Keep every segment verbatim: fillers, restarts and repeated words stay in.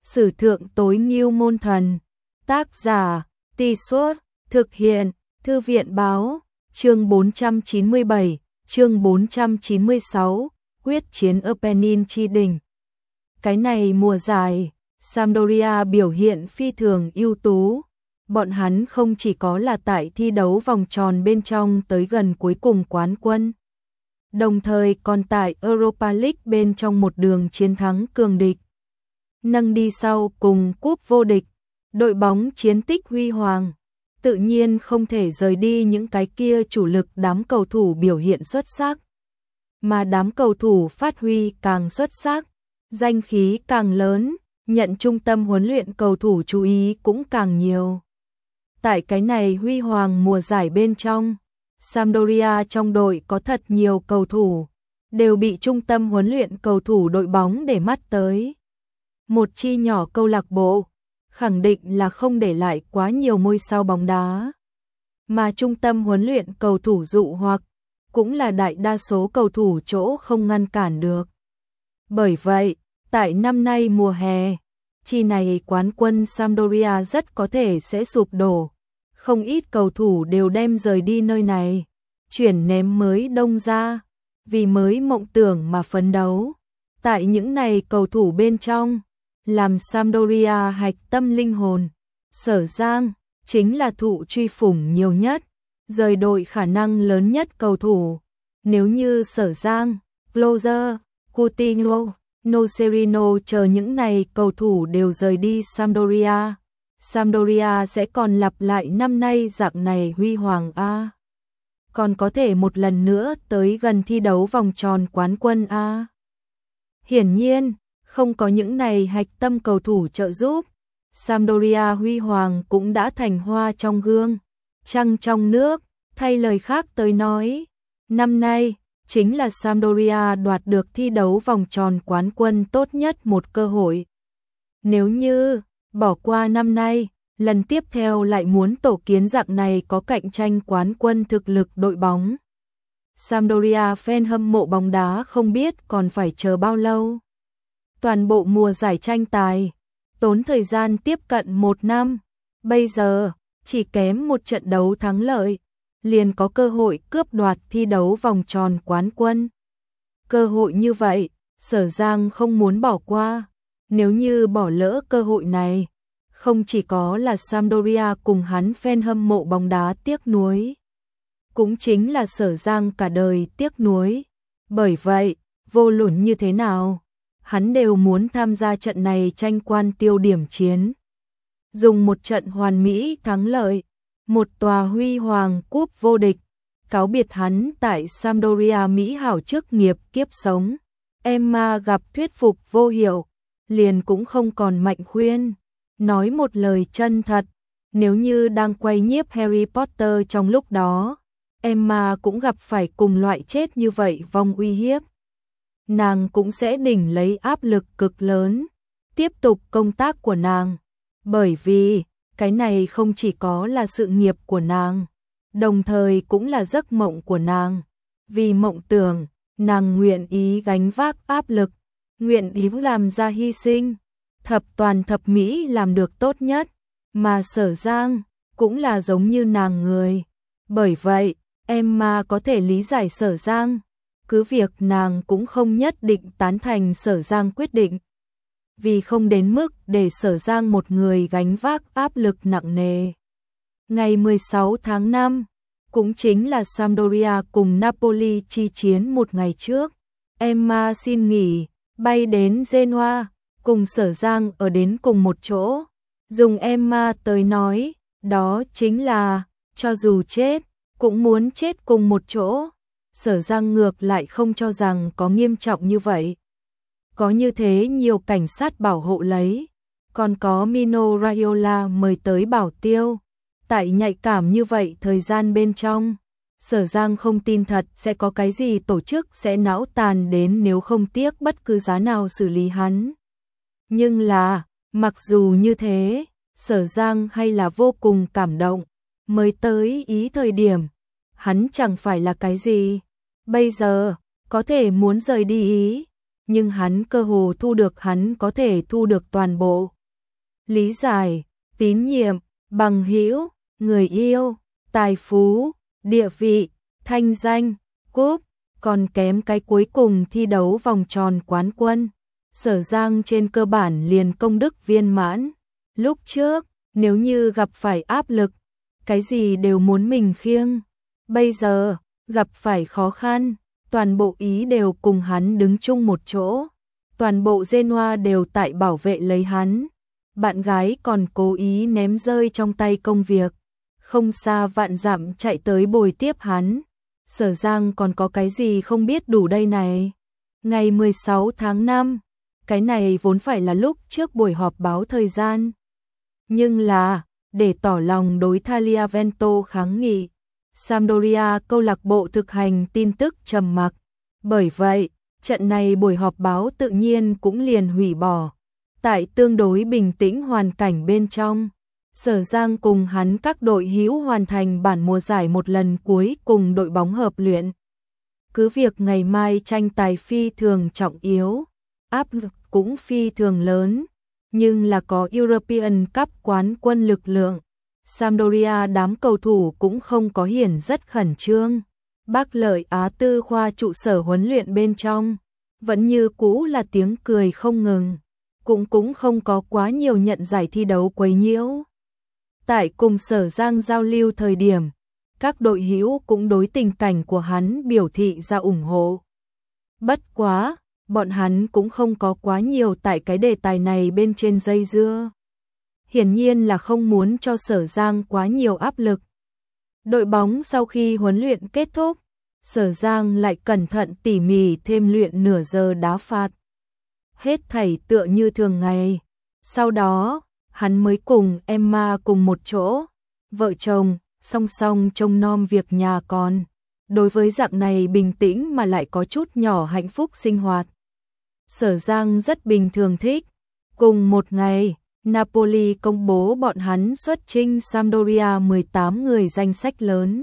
Sử thượng tối ngưu môn thần. Tác giả, Tì Suốt, thực hiện, Thư viện báo, chương bốn trăm chín mươi bảy, chương bốn trăm chín mươi sáu, quyết chiến Apennin chi đỉnh. Cái này mùa giải, Sampdoria biểu hiện phi thường ưu tú. Bọn hắn không chỉ có là tại thi đấu vòng tròn bên trong tới gần cuối cùng quán quân, đồng thời còn tại Europa League bên trong một đường chiến thắng cường địch, nâng đi sau cùng cúp vô địch. Đội bóng chiến tích huy hoàng, tự nhiên không thể rời đi những cái kia chủ lực đám cầu thủ biểu hiện xuất sắc. Mà đám cầu thủ phát huy càng xuất sắc, danh khí càng lớn, nhận trung tâm huấn luyện cầu thủ chú ý cũng càng nhiều. Tại cái này huy hoàng mùa giải bên trong, Sampdoria trong đội có thật nhiều cầu thủ, đều bị trung tâm huấn luyện cầu thủ đội bóng để mắt tới. Một chi nhỏ câu lạc bộ, khẳng định là không để lại quá nhiều ngôi sao bóng đá. Mà trung tâm huấn luyện cầu thủ dụ hoặc, cũng là đại đa số cầu thủ chỗ không ngăn cản được. Bởi vậy, tại năm nay mùa hè, chi này quán quân Sampdoria rất có thể sẽ sụp đổ. Không ít cầu thủ đều đem rời đi nơi này, chuyển ném mới đông ra, vì mới mộng tưởng mà phấn đấu. Tại những này cầu thủ bên trong, làm Sampdoria hạch tâm linh hồn, Sở Giang chính là thụ truy phủng nhiều nhất, rời đội khả năng lớn nhất cầu thủ. Nếu như Sở Giang, Closer, Coutinho, Nocerino chờ những này cầu thủ đều rời đi Sampdoria, Sampdoria sẽ còn lặp lại năm nay dạng này huy hoàng a. Còn có thể một lần nữa tới gần thi đấu vòng tròn quán quân a. Hiển nhiên, không có những này hạch tâm cầu thủ trợ giúp, Sampdoria huy hoàng cũng đã thành hoa trong gương, trăng trong nước. Thay lời khác tới nói, năm nay chính là Sampdoria đoạt được thi đấu vòng tròn quán quân tốt nhất một cơ hội. Nếu như bỏ qua năm nay, lần tiếp theo lại muốn tổ kiến dạng này có cạnh tranh quán quân thực lực đội bóng, Sampdoria fan hâm mộ bóng đá không biết còn phải chờ bao lâu. Toàn bộ mùa giải tranh tài, tốn thời gian tiếp cận một năm, bây giờ chỉ kém một trận đấu thắng lợi, liền có cơ hội cướp đoạt thi đấu vòng tròn quán quân. Cơ hội như vậy, Sở Giang không muốn bỏ qua. Nếu như bỏ lỡ cơ hội này, không chỉ có là Sampdoria cùng hắn fan hâm mộ bóng đá tiếc nuối, cũng chính là Sở Giang cả đời tiếc nuối. Bởi vậy, vô luận như thế nào, hắn đều muốn tham gia trận này tranh quan tiêu điểm chiến. Dùng một trận hoàn mỹ thắng lợi, một tòa huy hoàng cúp vô địch, cáo biệt hắn tại Sampdoria mỹ hảo chức nghiệp kiếp sống. Emma gặp thuyết phục vô hiệu, liền cũng không còn mạnh khuyên. Nói một lời chân thật, nếu như đang quay nhiếp Harry Potter trong lúc đó, Emma cũng gặp phải cùng loại chết như vậy vong uy hiếp, nàng cũng sẽ đỉnh lấy áp lực cực lớn, tiếp tục công tác của nàng. Bởi vì, cái này không chỉ có là sự nghiệp của nàng, đồng thời cũng là giấc mộng của nàng. Vì mộng tưởng, nàng nguyện ý gánh vác áp lực, nguyện ý làm ra hy sinh, thập toàn thập mỹ làm được tốt nhất. Mà Sở Giang cũng là giống như nàng người. Bởi vậy, Emma có thể lý giải Sở Giang, cứ việc nàng cũng không nhất định tán thành Sở Giang quyết định, vì không đến mức để Sở Giang một người gánh vác áp lực nặng nề. Ngày mười sáu tháng năm, cũng chính là Sampdoria cùng Napoli chi chiến một ngày trước, Emma xin nghỉ, bay đến Genoa, cùng Sở Giang ở đến cùng một chỗ. Dùng Emma tới nói, đó chính là, cho dù chết, cũng muốn chết cùng một chỗ. Sở Giang ngược lại không cho rằng có nghiêm trọng như vậy. Có như thế nhiều cảnh sát bảo hộ lấy, còn có Mino Raiola mời tới bảo tiêu. Tại nhạy cảm như vậy thời gian bên trong, Sở Giang không tin thật sẽ có cái gì tổ chức sẽ não tàn đến nếu không tiếc bất cứ giá nào xử lý hắn. Nhưng là, mặc dù như thế, Sở Giang hay là vô cùng cảm động. Mới tới ý thời điểm, hắn chẳng phải là cái gì. Bây giờ, có thể muốn rời đi ý, nhưng hắn cơ hồ thu được hắn có thể thu được toàn bộ. lý giải, tín nhiệm, bằng hữu, người yêu, tài phú, địa vị, thanh danh, cúp, còn kém cái cuối cùng thi đấu vòng tròn quán quân. Sở Giang trên cơ bản liền công đức viên mãn. Lúc trước, nếu như gặp phải áp lực, cái gì đều muốn mình khiêng. Bây giờ, gặp phải khó khăn, toàn bộ Ý đều cùng hắn đứng chung một chỗ. Toàn bộ Genoa đều tại bảo vệ lấy hắn. Bạn gái còn cố ý ném rơi trong tay công việc. Không xa vạn dặm chạy tới bồi tiếp hắn. Sở Giang còn có cái gì không biết đủ đây này. Ngày mười sáu tháng năm, cái này vốn phải là lúc trước buổi họp báo thời gian. Nhưng là, để tỏ lòng đối Tagliavento kháng nghị, Sampdoria câu lạc bộ thực hành tin tức trầm mặc. Bởi vậy, trận này buổi họp báo tự nhiên cũng liền hủy bỏ. Tại tương đối bình tĩnh hoàn cảnh bên trong, Sở Giang cùng hắn các đội hữu hoàn thành bản mùa giải một lần cuối cùng đội bóng hợp luyện. Cứ việc ngày mai tranh tài phi thường trọng yếu, áp lực cũng phi thường lớn, nhưng là có European Cup quán quân lực lượng. Sampdoria đám cầu thủ cũng không có hiển rất khẩn trương. Bác Lợi Á Tư khoa trụ sở huấn luyện bên trong, vẫn như cũ là tiếng cười không ngừng, cũng cũng không có quá nhiều nhận giải thi đấu quấy nhiễu. Tại cùng Sở Giang giao lưu thời điểm, các đội hữu cũng đối tình cảnh của hắn biểu thị ra ủng hộ. Bất quá, bọn hắn cũng không có quá nhiều tại cái đề tài này bên trên dây dưa. Hiển nhiên là không muốn cho Sở Giang quá nhiều áp lực. Đội bóng sau khi huấn luyện kết thúc, Sở Giang lại cẩn thận tỉ mỉ thêm luyện nửa giờ đá phạt. Hết thảy tựa như thường ngày. Sau đó, hắn mới cùng Emma cùng một chỗ, vợ chồng, song song trông nom việc nhà con. Đối với dạng này bình tĩnh mà lại có chút nhỏ hạnh phúc sinh hoạt, Sở Giang rất bình thường thích. Cùng một ngày, Napoli công bố bọn hắn xuất chinh Sampdoria mười tám người danh sách lớn.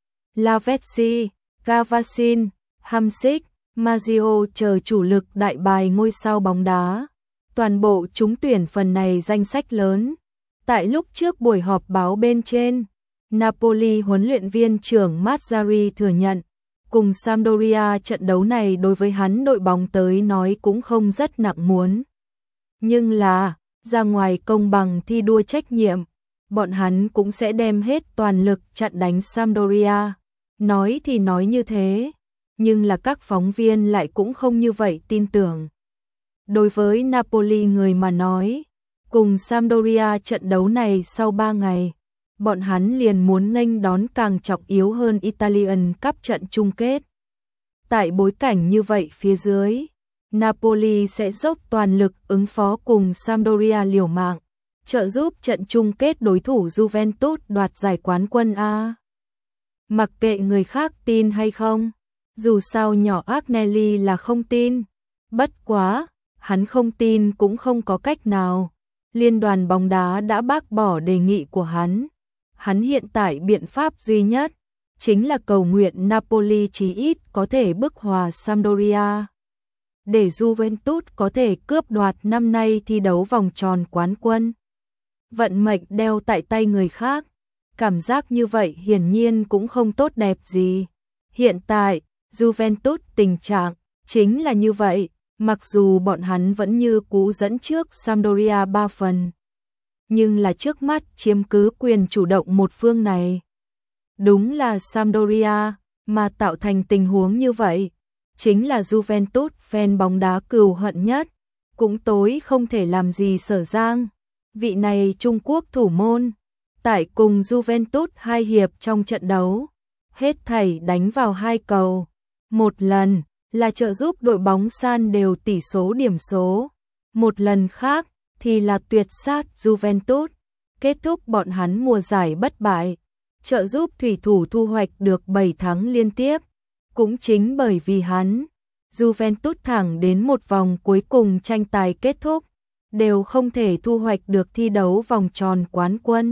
Lavezzi, Cavasin, Hamsik, Maggio chờ chủ lực đại bài ngôi sao bóng đá. Toàn bộ trúng tuyển phần này danh sách lớn. Tại lúc trước buổi họp báo bên trên, Napoli huấn luyện viên trưởng Mazzarri thừa nhận, cùng Sampdoria trận đấu này đối với hắn đội bóng tới nói cũng không rất nặng muốn. Nhưng là, ra ngoài công bằng thi đua trách nhiệm, bọn hắn cũng sẽ đem hết toàn lực chặn đánh Sampdoria. Nói thì nói như thế, nhưng là các phóng viên lại cũng không như vậy tin tưởng. Đối với Napoli người mà nói, cùng Sampdoria trận đấu này sau ba ngày, bọn hắn liền muốn nghênh đón càng trọng yếu hơn Italian Cup trận chung kết. Tại bối cảnh như vậy phía dưới, Napoli sẽ dốc toàn lực ứng phó cùng Sampdoria liều mạng, trợ giúp trận chung kết đối thủ Juventus đoạt giải quán quân A. Mặc kệ người khác tin hay không, dù sao nhỏ Agnelli là không tin. Bất quá, hắn không tin cũng không có cách nào. Liên đoàn bóng đá đã bác bỏ đề nghị của hắn. Hắn hiện tại biện pháp duy nhất chính là cầu nguyện Napoli chí ít có thể bức hòa Sampdoria, để Juventus có thể cướp đoạt năm nay thi đấu vòng tròn quán quân. Vận mệnh đeo tại tay người khác, cảm giác như vậy hiển nhiên cũng không tốt đẹp gì. Hiện tại, Juventus tình trạng chính là như vậy, mặc dù bọn hắn vẫn như cũ dẫn trước Sampdoria ba phần. Nhưng là trước mắt chiếm cứ quyền chủ động một phương này. Đúng là Sampdoria, mà tạo thành tình huống như vậy, chính là Juventus fan bóng đá cừu hận nhất, cũng tối không thể làm gì Sở Giang. Vị này Trung Quốc thủ môn, tại cùng Juventus hai hiệp trong trận đấu, hết thảy đánh vào hai cầu. Một lần là trợ giúp đội bóng san đều tỷ số điểm số, một lần khác thì là tuyệt sát Juventus, kết thúc bọn hắn mùa giải bất bại, trợ giúp thủy thủ thu hoạch được bảy thắng liên tiếp. Cũng chính bởi vì hắn, Juventus thẳng đến một vòng cuối cùng tranh tài kết thúc, đều không thể thu hoạch được thi đấu vòng tròn quán quân.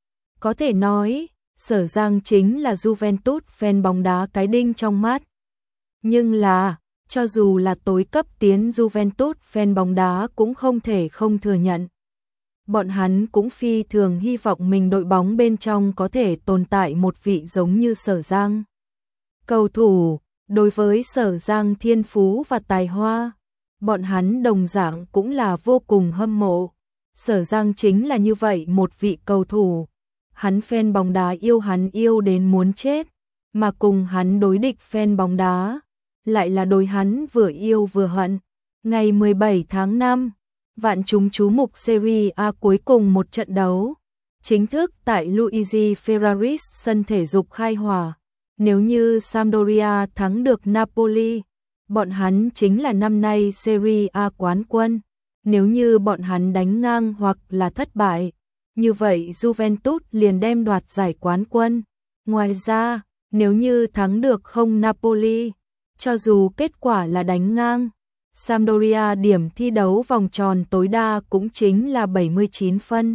Có thể nói, Sở Giang chính là Juventus fan bóng đá cái đinh trong mắt. Nhưng là, cho dù là tối cấp tiến Juventus fan bóng đá cũng không thể không thừa nhận. bọn hắn cũng phi thường hy vọng mình đội bóng bên trong có thể tồn tại một vị giống như Sở Giang. Cầu thủ, đối với Sở Giang thiên phú và tài hoa, bọn hắn đồng dạng cũng là vô cùng hâm mộ. Sở Giang chính là như vậy một vị cầu thủ. Hắn fan bóng đá yêu hắn yêu đến muốn chết, mà cùng hắn đối địch fan bóng đá, lại là đối hắn vừa yêu vừa hận. Ngày mười bảy tháng năm, vạn chúng chú mục Serie A cuối cùng một trận đấu, chính thức tại Luigi Ferraris sân thể dục khai hỏa. Nếu như Sampdoria thắng được Napoli, bọn hắn chính là năm nay Serie A quán quân. Nếu như bọn hắn đánh ngang hoặc là thất bại, như vậy Juventus liền đem đoạt giải quán quân. Ngoài ra, nếu như thắng được không Napoli, cho dù kết quả là đánh ngang, Sampdoria điểm thi đấu vòng tròn tối đa cũng chính là bảy mươi chín phân.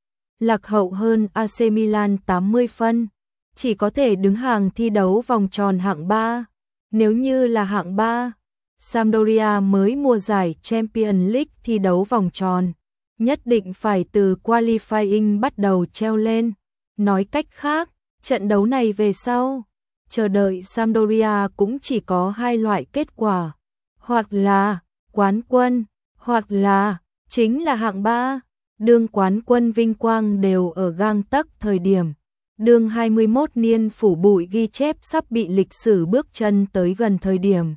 Lạc hậu hơn a xê Milan tám mươi phân, chỉ có thể đứng hàng thi đấu vòng tròn hạng ba. Nếu như là hạng ba, Sampdoria mới mùa giải Champions League thi đấu vòng tròn, nhất định phải từ qualifying bắt đầu treo lên. Nói cách khác, trận đấu này về sau, chờ đợi Sampdoria cũng chỉ có hai loại kết quả, hoặc là quán quân, hoặc là chính là hạng ba. Đương quán quân vinh quang đều ở gang tấc thời điểm, đương hai mươi mốt niên phủ bụi ghi chép sắp bị lịch sử bước chân tới gần thời điểm.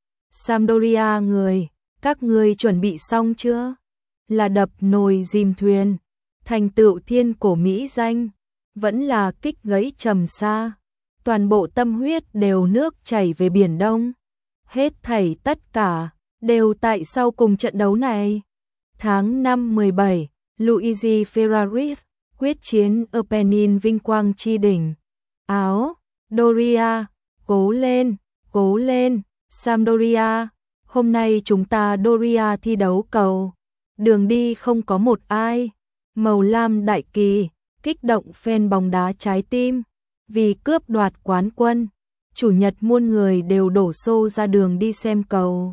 Sampdoria người, các ngươi chuẩn bị xong chưa? Là đập nồi dìm thuyền, thành tựu thiên cổ mỹ danh, vẫn là kích gãy trầm xa, toàn bộ tâm huyết đều nước chảy về Biển Đông. Hết thảy tất cả, đều tại sau cùng trận đấu này. Tháng năm mười bảy, Luigi Ferraris, quyết chiến Apennin vinh quang chi đỉnh. Áo, Doria, cố lên, cố lên, Sampdoria, hôm nay chúng ta Doria thi đấu cầu. Đường đi không có một ai, màu lam đại kỳ, kích động fan bóng đá trái tim, vì cướp đoạt quán quân, chủ nhật muôn người đều đổ xô ra đường đi xem cầu.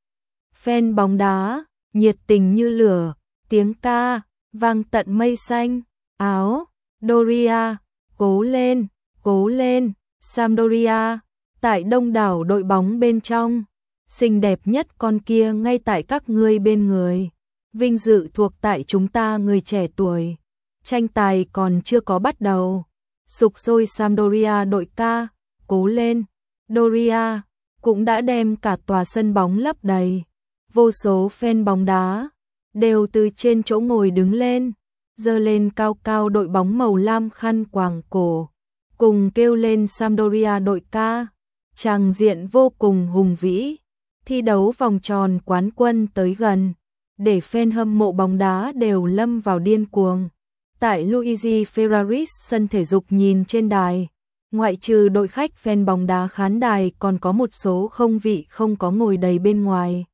Fan bóng đá, nhiệt tình như lửa, tiếng ca, vang tận mây xanh, áo, Doria, cố lên, cố lên, Sampdoria, tại đông đảo đội bóng bên trong, xinh đẹp nhất con kia ngay tại các ngươi bên người. Vinh dự thuộc tại chúng ta người trẻ tuổi. Tranh tài còn chưa có bắt đầu. Sục sôi Sampdoria đội ca, cố lên. Doria cũng đã đem cả tòa sân bóng lấp đầy. Vô số fan bóng đá đều từ trên chỗ ngồi đứng lên, giơ lên cao cao đội bóng màu lam khăn quàng cổ, cùng kêu lên Sampdoria đội ca. Tràng diện vô cùng hùng vĩ. Thi đấu vòng tròn quán quân tới gần, để fan hâm mộ bóng đá đều lâm vào điên cuồng. Tại Luigi Ferraris sân thể dục nhìn trên đài, ngoại trừ đội khách fan bóng đá khán đài còn có một số không vị không có ngồi đầy bên ngoài.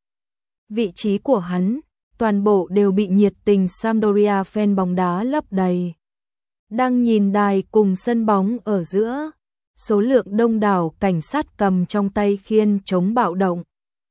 Vị trí của hắn, toàn bộ đều bị nhiệt tình Sampdoria fan bóng đá lấp đầy. Đang nhìn đài cùng sân bóng ở giữa, số lượng đông đảo cảnh sát cầm trong tay khiên chống bạo động.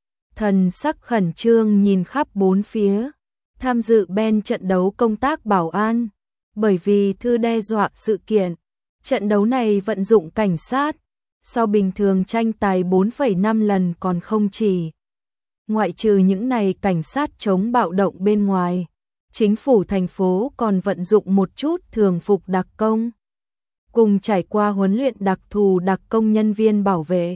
Thần sắc khẩn trương nhìn khắp bốn phía, tham dự bên trận đấu công tác bảo an, bởi vì thư đe dọa sự kiện. Trận đấu này vận dụng cảnh sát, so bình thường tranh tài bốn phẩy năm lần còn không chỉ. Ngoại trừ những này cảnh sát chống bạo động bên ngoài, chính phủ thành phố còn vận dụng một chút thường phục đặc công, cùng trải qua huấn luyện đặc thù đặc công nhân viên bảo vệ.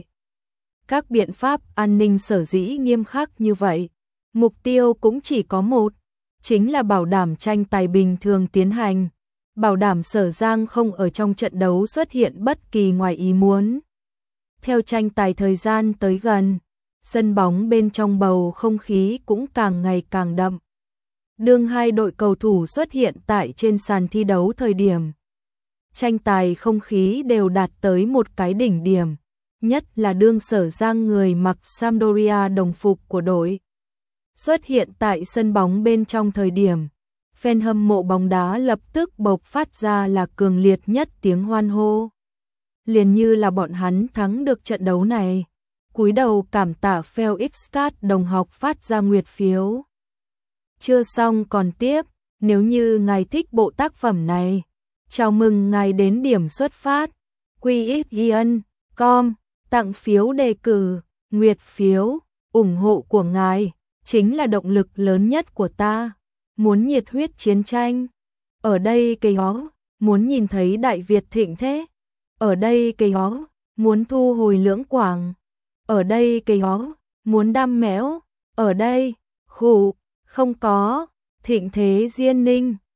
Các biện pháp an ninh sở dĩ nghiêm khắc như vậy, mục tiêu cũng chỉ có một, chính là bảo đảm tranh tài bình thường tiến hành, bảo đảm Sở Giang không ở trong trận đấu xuất hiện bất kỳ ngoài ý muốn. Theo tranh tài thời gian tới gần, sân bóng bên trong bầu không khí cũng càng ngày càng đậm. Đương hai đội cầu thủ xuất hiện tại trên sàn thi đấu thời điểm, tranh tài không khí đều đạt tới một cái đỉnh điểm. Nhất là đương Sở Giang người mặc Sampdoria đồng phục của đội xuất hiện tại sân bóng bên trong thời điểm, fan hâm mộ bóng đá lập tức bộc phát ra là cường liệt nhất tiếng hoan hô. Liền như là bọn hắn thắng được trận đấu này, cúi đầu cảm tạ Felix Cát đồng học phát ra nguyệt phiếu. Chưa xong còn tiếp. Nếu như ngài thích bộ tác phẩm này, chào mừng ngài đến điểm xuất phát quy ích yên com tặng phiếu đề cử, nguyệt phiếu, ủng hộ của ngài chính là động lực lớn nhất của ta. Muốn nhiệt huyết chiến tranh, ở đây cây ó, muốn nhìn thấy Đại Việt thịnh thế, ở đây cây ó, muốn thu hồi Lưỡng Quảng, ở đây cây ó, muốn đam mẽo, ở đây, khủ, không có, thịnh thế Diên Ninh.